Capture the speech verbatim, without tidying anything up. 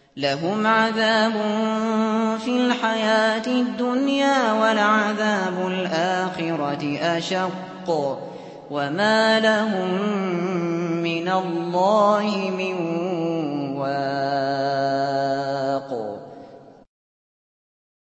لهم عذاب في الحياة الدنيا ولعذاب الآخرة أشق وما لهم من الله من